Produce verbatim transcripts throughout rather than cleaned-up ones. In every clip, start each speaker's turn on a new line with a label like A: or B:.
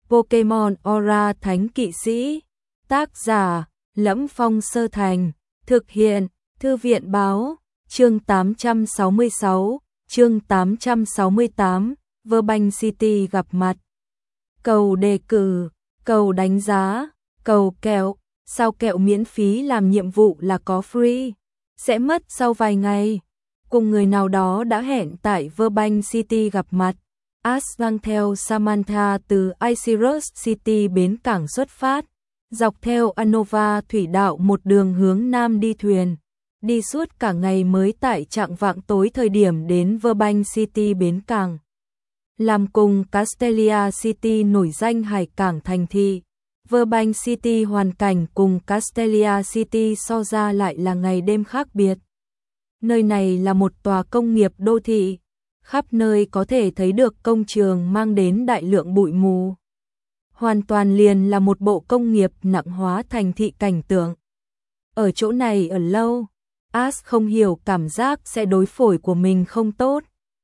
A: Pokemon Aura Thánh Kỵ Sĩ. Tác giả: Lẫm Phong Sơ Thành. Thực hiện: Thư viện báo. Chương tám trăm sáu mươi sáu, chương tám trăm sáu mươi tám, Verbank City gặp mặt. Cầu đề cử, cầu đánh giá, cầu kẹo. Sao kẹo miễn phí làm nhiệm vụ là có free? Sẽ mất sau vài ngày. Cùng người nào đó đã hẹn tại Verbank City gặp mặt. Ash mang theo Samantha từ Icarus City bến cảng xuất phát, dọc theo Unova thủy đạo một đường hướng nam đi thuyền, đi suốt cả ngày mới tại chạng vạng tối thời điểm đến Verbank City bến cảng. Làm cùng Castelia City nổi danh hải cảng thành thị, Verbank City hoàn cảnh cùng Castelia City so ra lại là ngày đêm khác biệt. Nơi này là một tòa công nghiệp đô thị, khắp nơi có thể thấy được công trường mang đến đại lượng bụi mù. Hoàn toàn liền là một bộ công nghiệp nặng hóa thành thị cảnh tượng. Ở chỗ này ở lâu, Ash không hiểu cảm giác sẽ đối phổi của mình không tốt.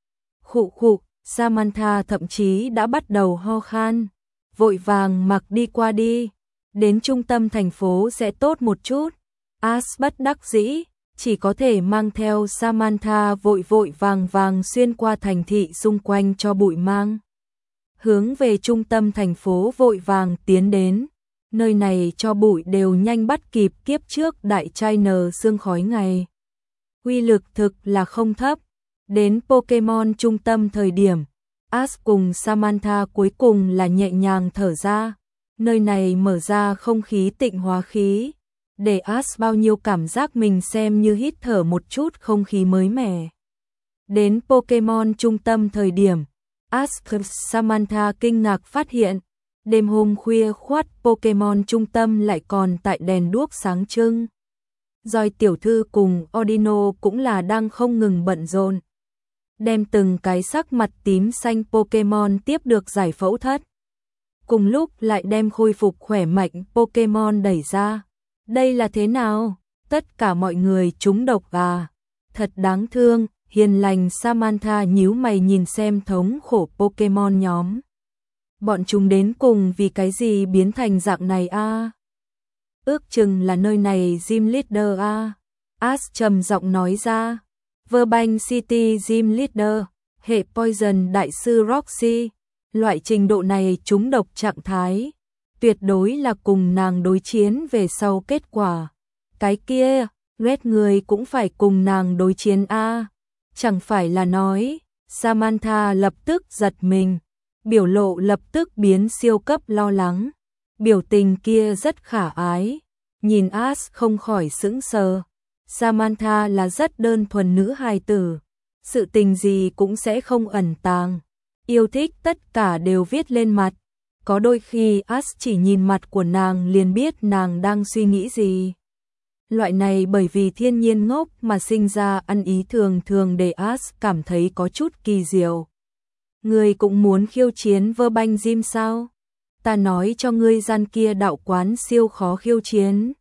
A: Khụ khụ, Samantha thậm chí đã bắt đầu ho khan, vội vàng mặc đi qua đi, đến trung tâm thành phố sẽ tốt một chút. Ash bất đắc dĩ, chỉ có thể mang theo Samantha vội vội vàng vàng xuyên qua thành thị xung quanh cho bụi mang. Hướng về trung tâm thành phố vội vàng tiến đến, nơi này cho bụi đều nhanh bắt kịp kiếp trước đại China sương khói ngày. Uy lực thực là không thấp. Đến Pokemon trung tâm thời điểm, Ash cùng Samantha cuối cùng là nhẹ nhàng thở ra. Nơi này mở ra không khí tịnh hóa khí, để Ash bao nhiêu cảm giác mình xem như hít thở một chút không khí mới mẻ. Đến Pokemon trung tâm thời điểm, Ash và Samantha kinh ngạc phát hiện, đêm hôm khuya khoắt Pokemon trung tâm lại còn tại đèn đuốc sáng trưng. Rồi tiểu thư cùng Audino cũng là đang không ngừng bận rộn, đem từng cái sắc mặt tím xanh Pokemon tiếp được giải phẫu thất. Cùng lúc lại đem khôi phục khỏe mạnh Pokemon đẩy ra. Đây là thế nào? Tất cả mọi người trúng độc à? Thật đáng thương. Hiền lành Samantha nhíu mày nhìn xem thống khổ Pokemon nhóm. Bọn chúng đến cùng vì cái gì biến thành dạng này a? À? Ước chừng là nơi này Gym Leader a. À? Ash trầm giọng nói ra. Verbank City Gym Leader, hệ Poison đại sư Roxy. Loại trình độ này trúng độc trạng thái, tuyệt đối là cùng nàng đối chiến về sau kết quả. Cái kia, Red người cũng phải cùng nàng đối chiến a. À? Chẳng phải là nói. Samantha lập tức giật mình, biểu lộ lập tức biến siêu cấp lo lắng. Biểu tình kia rất khả ái, nhìn Ash không khỏi sững sờ. Samantha là rất đơn thuần nữ hài tử, sự tình gì cũng sẽ không ẩn tàng, yêu thích tất cả đều viết lên mặt. Có đôi khi Ash chỉ nhìn mặt của nàng liền biết nàng đang suy nghĩ gì. Loại này bởi vì thiên nhiên ngốc mà sinh ra ăn ý thường thường để Ash cảm thấy có chút kỳ diệu. Ngươi cũng muốn khiêu chiến Verbank Gym sao? Ta nói cho ngươi gian kia đạo quán siêu khó khiêu chiến.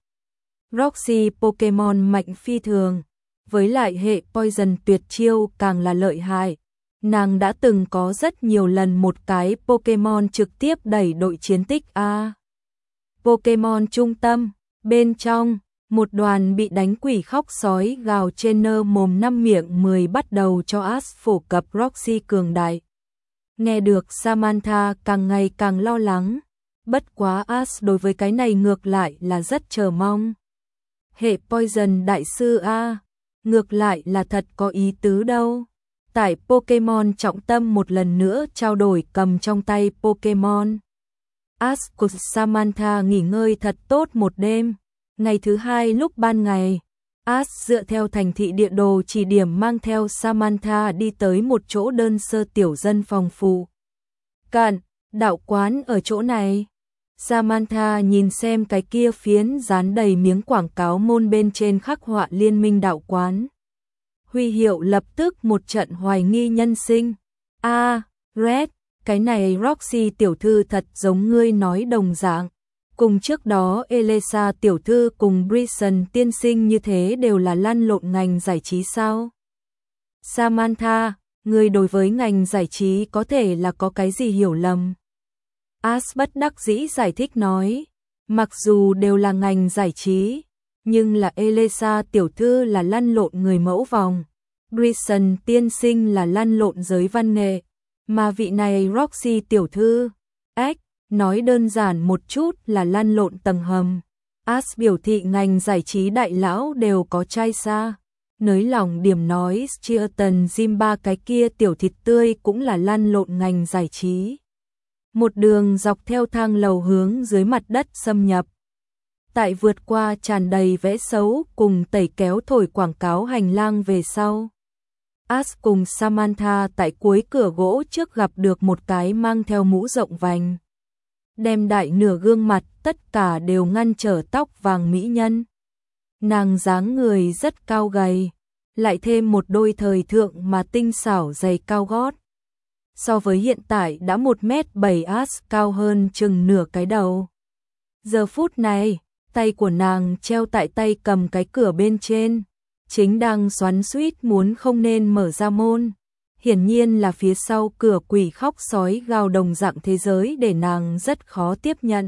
A: Roxy Pokemon mạnh phi thường, với lại hệ Poison tuyệt chiêu càng là lợi hại. Nàng đã từng có rất nhiều lần một cái Pokemon trực tiếp đẩy đội chiến tích a. Pokemon trung tâm, bên trong, một đoàn bị đánh quỷ khóc sói gào trên nơ mồm năm miệng mười bắt đầu cho Ash phổ cập Roxy cường đại. Nghe được Samantha càng ngày càng lo lắng, bất quá Ash đối với cái này ngược lại là rất chờ mong. Hệ Poison đại sư a, ngược lại là thật có ý tứ đâu. Tại Pokemon trọng tâm một lần nữa trao đổi cầm trong tay Pokemon. Ash cùng Samantha nghỉ ngơi thật tốt một đêm. Ngày thứ hai lúc ban ngày, Ash dựa theo thành thị địa đồ chỉ điểm mang theo Samantha đi tới một chỗ đơn sơ tiểu dân phòng phụ. Cạn, đạo quán ở chỗ này. Samantha nhìn xem cái kia phiến dán đầy miếng quảng cáo môn bên trên khắc họa liên minh đạo quán. Huy hiệu lập tức một trận hoài nghi nhân sinh. A, à, Red, cái này Roxy tiểu thư thật giống ngươi nói đồng dạng. Cùng trước đó Elesa tiểu thư cùng Brisson tiên sinh như thế đều là lăn lộn ngành giải trí sao? Samantha, ngươi đối với ngành giải trí có thể là có cái gì hiểu lầm? As bất đắc dĩ giải thích nói, mặc dù đều là ngành giải trí, nhưng là Elisa tiểu thư là lăn lộn người mẫu vòng, Grayson tiên sinh là lăn lộn giới văn nghệ, mà vị này Roxy tiểu thư, ếch, nói đơn giản một chút là lăn lộn tầng hầm. As biểu thị ngành giải trí đại lão đều có trai xa, nới lỏng điểm nói Chilton Zimba cái kia tiểu thịt tươi cũng là lăn lộn ngành giải trí. Một đường dọc theo thang lầu hướng dưới mặt đất xâm nhập. Tại vượt qua tràn đầy vẽ xấu cùng tẩy kéo thổi quảng cáo hành lang về sau. As cùng Samantha tại cuối cửa gỗ trước gặp được một cái mang theo mũ rộng vành. Đem đại nửa gương mặt tất cả đều ngăn trở tóc vàng mỹ nhân. Nàng dáng người rất cao gầy, lại thêm một đôi thời thượng mà tinh xảo giày cao gót. So với hiện tại đã một mét bảy As cao hơn chừng nửa cái đầu. Giờ phút này, tay của nàng treo tại tay cầm cái cửa bên trên, chính đang xoắn xuýt muốn không nên mở ra môn. Hiển nhiên là phía sau cửa quỷ khóc sói gào đồng dạng thế giới để nàng rất khó tiếp nhận.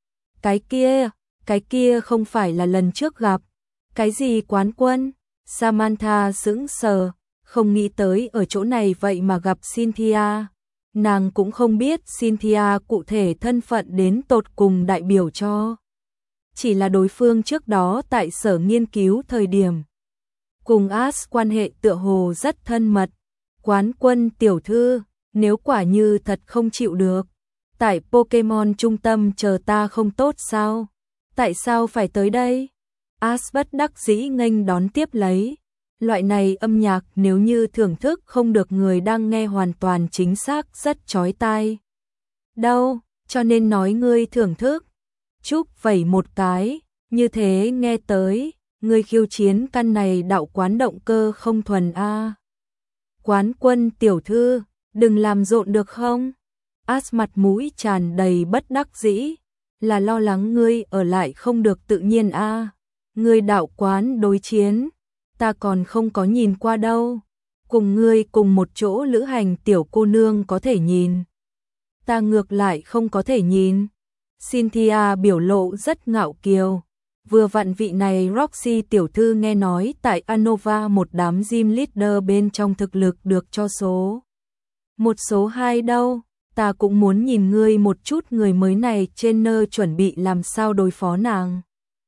A: Cái kia, cái kia không phải là lần trước gặp. Cái gì quán quân? Samantha sững sờ, không nghĩ tới ở chỗ này vậy mà gặp Cynthia. Nàng cũng không biết Cynthia cụ thể thân phận đến tột cùng đại biểu cho. Chỉ là đối phương trước đó tại sở nghiên cứu thời điểm. Cùng As quan hệ tựa hồ rất thân mật. Quán quân tiểu thư, nếu quả như thật không chịu được. Tại Pokemon trung tâm chờ ta không tốt sao? Tại sao phải tới đây? As bất đắc dĩ nghênh đón tiếp lấy. Loại này âm nhạc nếu như thưởng thức không được người đang nghe hoàn toàn chính xác rất chói tai. Đâu, cho nên nói ngươi thưởng thức. Chúc vẩy một cái, như thế nghe tới, ngươi khiêu chiến căn này đạo quán động cơ không thuần a. Quán quân tiểu thư, đừng làm rộn được không? As mặt mũi tràn đầy bất đắc dĩ, là lo lắng ngươi ở lại không được tự nhiên a. Ngươi đạo quán đối chiến, ta còn không có nhìn qua đâu. Cùng ngươi cùng một chỗ lữ hành tiểu cô nương có thể nhìn. Ta ngược lại không có thể nhìn. Cynthia biểu lộ rất ngạo kiều. Vừa vặn vị này Roxy tiểu thư nghe nói tại Anova một đám gym leader bên trong thực lực được cho số. Một số hai đâu, ta cũng muốn nhìn ngươi một chút người mới này trên nơ chuẩn bị làm sao đối phó nàng.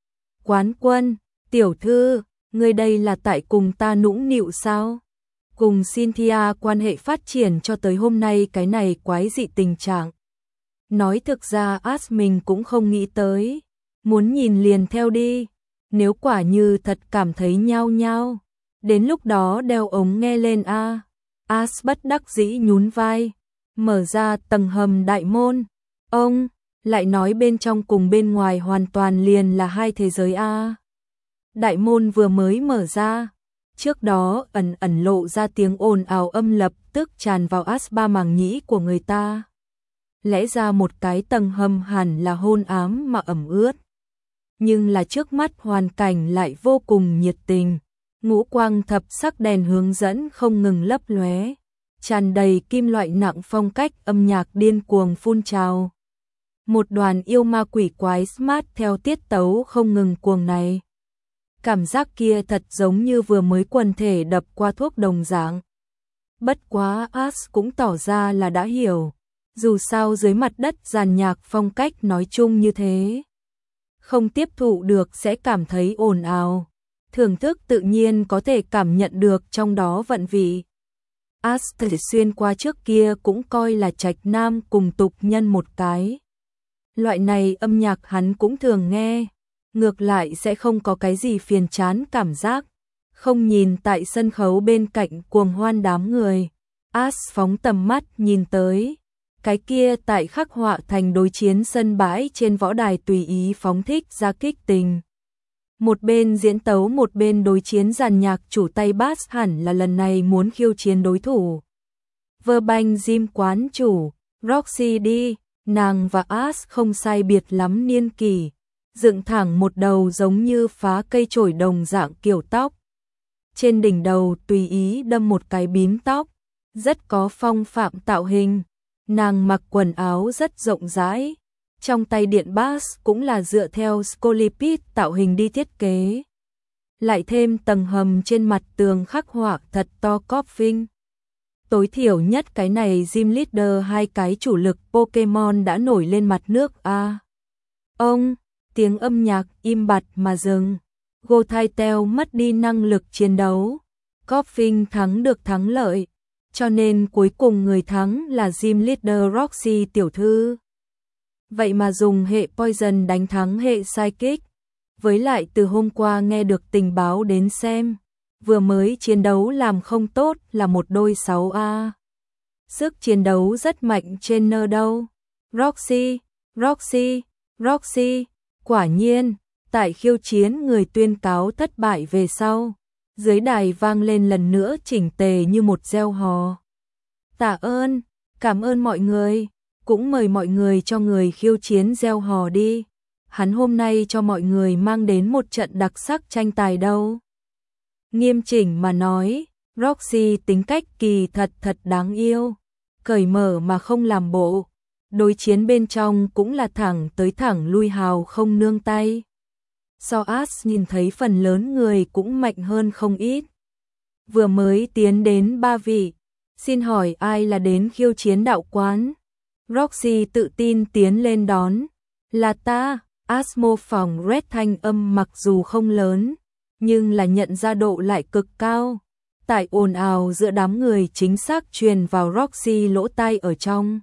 A: Quán quân, tiểu thư, ngươi đây là tại cùng ta nũng nịu sao? Cùng Cynthia quan hệ phát triển cho tới hôm nay cái này quái dị tình trạng. Nói thực ra As mình cũng không nghĩ tới. Muốn nhìn liền theo đi. Nếu quả như thật cảm thấy nhao nhao. Đến lúc đó đeo ống nghe lên a. As bất đắc dĩ nhún vai. Mở ra tầng hầm đại môn. Ông, lại nói bên trong cùng bên ngoài hoàn toàn liền là hai thế giới a. Đại môn vừa mới mở ra. Trước đó ẩn ẩn lộ ra tiếng ồn ào âm lập tức tràn vào As ba màng nhĩ của người ta. Lẽ ra một cái tầng hầm hẳn là hôn ám mà ẩm ướt. Nhưng là trước mắt hoàn cảnh lại vô cùng nhiệt tình. Ngũ quang thập sắc đèn hướng dẫn không ngừng lấp lóe, tràn đầy kim loại nặng phong cách âm nhạc điên cuồng phun trào. Một đoàn yêu ma quỷ quái smart theo tiết tấu không ngừng cuồng này. Cảm giác kia thật giống như vừa mới quần thể đập qua thuốc đồng dạng. Bất quá As cũng tỏ ra là đã hiểu. Dù sao dưới mặt đất dàn nhạc phong cách nói chung như thế. Không tiếp thụ được sẽ cảm thấy ồn ào. Thưởng thức tự nhiên có thể cảm nhận được trong đó vận vị. As xuyên qua trước kia cũng coi là trạch nam cùng tục nhân một cái. Loại này âm nhạc hắn cũng thường nghe. Ngược lại sẽ không có cái gì phiền chán cảm giác. Không nhìn tại sân khấu bên cạnh cuồng hoan đám người. As phóng tầm mắt nhìn tới. Cái kia tại khắc họa thành đối chiến sân bãi trên võ đài tùy ý phóng thích ra kích tình. Một bên diễn tấu một bên đối chiến dàn nhạc chủ tay bass hẳn là lần này muốn khiêu chiến đối thủ. Verbank Gym quán chủ, Roxy đi, nàng và As không sai biệt lắm niên kỷ, dựng thẳng một đầu giống như phá cây chổi đồng dạng kiểu tóc. Trên đỉnh đầu tùy ý đâm một cái bím tóc, rất có phong phạm tạo hình. Nàng mặc quần áo rất rộng rãi, trong tay điện bass cũng là dựa theo Scolipit tạo hình đi thiết kế. Lại thêm tầng hầm trên mặt tường khắc họa thật to Coffin. Tối thiểu nhất cái này Gym Leader hai cái chủ lực Pokemon đã nổi lên mặt nước a. À, ông, tiếng âm nhạc im bặt mà dừng. Gothitelle mất đi năng lực chiến đấu. Coffin thắng được thắng lợi, cho nên cuối cùng người thắng là Gym Leader Roxy tiểu thư. Vậy mà dùng hệ Poison đánh thắng hệ Psychic. Với lại từ hôm qua nghe được tình báo đến xem, vừa mới chiến đấu làm không tốt là một đôi sáu a. Sức chiến đấu rất mạnh trên nơ đâu. Roxy, Roxy, Roxy, quả nhiên, tại khiêu chiến người tuyên cáo thất bại về sau, dưới đài vang lên lần nữa chỉnh tề như một reo hò. Tạ ơn, cảm ơn mọi người, cũng mời mọi người cho người khiêu chiến reo hò đi. Hắn hôm nay cho mọi người mang đến một trận đặc sắc tranh tài đâu. Nghiêm chỉnh mà nói, Roxy tính cách kỳ thật thật đáng yêu, cởi mở mà không làm bộ, đối chiến bên trong cũng là thẳng tới thẳng lui hào không nương tay. So As nhìn thấy phần lớn người cũng mạnh hơn không ít. Vừa mới tiến đến ba vị, xin hỏi ai là đến khiêu chiến đạo quán? Roxy tự tin tiến lên đón, là ta. As mô phỏng Red thanh âm mặc dù không lớn, nhưng là nhận ra độ lại cực cao. Tại ồn ào giữa đám người chính xác truyền vào Roxy lỗ tai ở trong.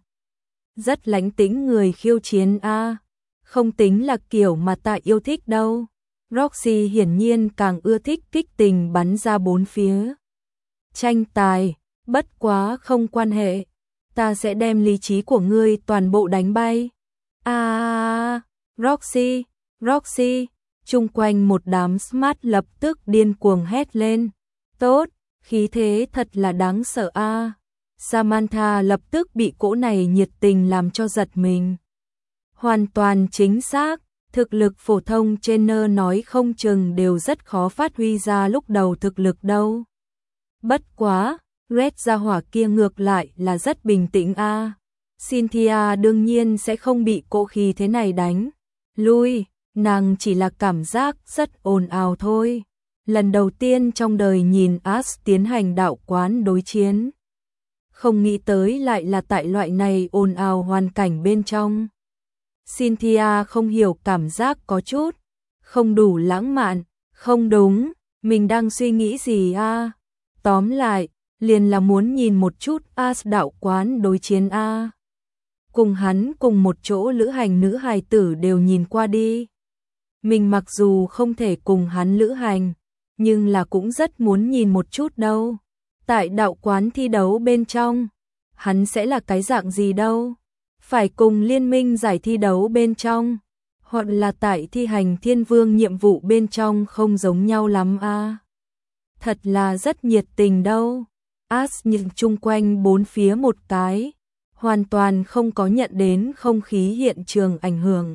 A: Rất lánh tính người khiêu chiến a, à, không tính là kiểu mà ta yêu thích đâu. Roxy hiển nhiên càng ưa thích kích tình bắn ra bốn phía. Tranh tài, bất quá không quan hệ, ta sẽ đem lý trí của ngươi toàn bộ đánh bay. A à, Roxy, Roxy, chung quanh một đám smart lập tức điên cuồng hét lên. Tốt, khí thế thật là đáng sợ a. À. Samantha lập tức bị cỗ này nhiệt tình làm cho giật mình. Hoàn toàn chính xác, thực lực phổ thông trainer nói không chừng đều rất khó phát huy ra lúc đầu thực lực đâu. Bất quá, Red gia hỏa kia ngược lại là rất bình tĩnh a. À. Cynthia đương nhiên sẽ không bị cỗ khí thế này đánh lui, nàng chỉ là cảm giác rất ồn ào thôi. Lần đầu tiên trong đời nhìn As tiến hành đạo quán đối chiến. Không nghĩ tới lại là tại loại này ồn ào hoàn cảnh bên trong. Cynthia không hiểu cảm giác có chút không đủ lãng mạn, không đúng, mình đang suy nghĩ gì a? À? Tóm lại, liền là muốn nhìn một chút As đạo quán đối chiến a. À? Cùng hắn cùng một chỗ lữ hành nữ hài tử đều nhìn qua đi. Mình mặc dù không thể cùng hắn lữ hành, nhưng là cũng rất muốn nhìn một chút đâu. Tại đạo quán thi đấu bên trong, hắn sẽ là cái dạng gì đâu. Phải cùng liên minh giải thi đấu bên trong, hoặc là tại thi hành thiên vương nhiệm vụ bên trong không giống nhau lắm a. À. Thật là rất nhiệt tình đâu. As nhìn chung quanh bốn phía một cái, hoàn toàn không có nhận đến không khí hiện trường ảnh hưởng.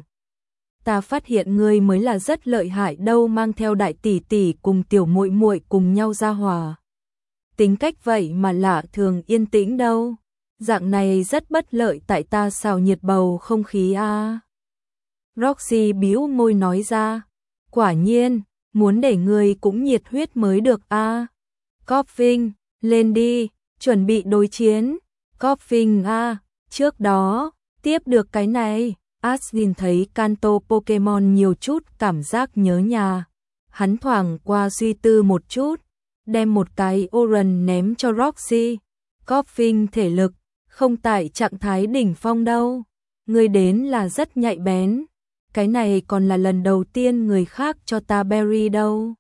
A: Ta phát hiện ngươi mới là rất lợi hại đâu, mang theo đại tỷ tỷ cùng tiểu muội muội cùng nhau ra hòa. Tính cách vậy mà lạ thường yên tĩnh đâu. Dạng này rất bất lợi tại ta xào nhiệt bầu không khí a. À. Roxy bĩu môi nói ra, quả nhiên, muốn để ngươi cũng nhiệt huyết mới được a. À. Coffin, lên đi, chuẩn bị đối chiến. Coffin a, à, trước đó, tiếp được cái này. As nhìn thấy Kanto Pokemon nhiều chút cảm giác nhớ nhà. Hắn thoảng qua suy tư một chút, đem một cái Oran ném cho Roxy. Coffin thể lực, không tại trạng thái đỉnh phong đâu. Người đến là rất nhạy bén. Cái này còn là lần đầu tiên người khác cho ta berry đâu.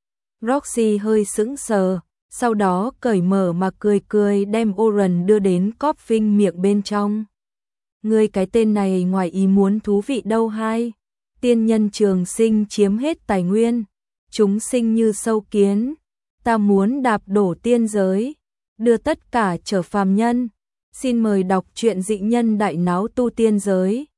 A: Roxy hơi sững sờ, sau đó cởi mở mà cười cười đem Oran đưa đến Coffin miệng bên trong. Ngươi cái tên này ngoài ý muốn thú vị đâu hai. Tiên nhân trường sinh chiếm hết tài nguyên, chúng sinh như sâu kiến. Ta muốn đạp đổ tiên giới, đưa tất cả trở phàm nhân. Xin mời đọc truyện Dị Nhân Đại Náo Tu Tiên Giới.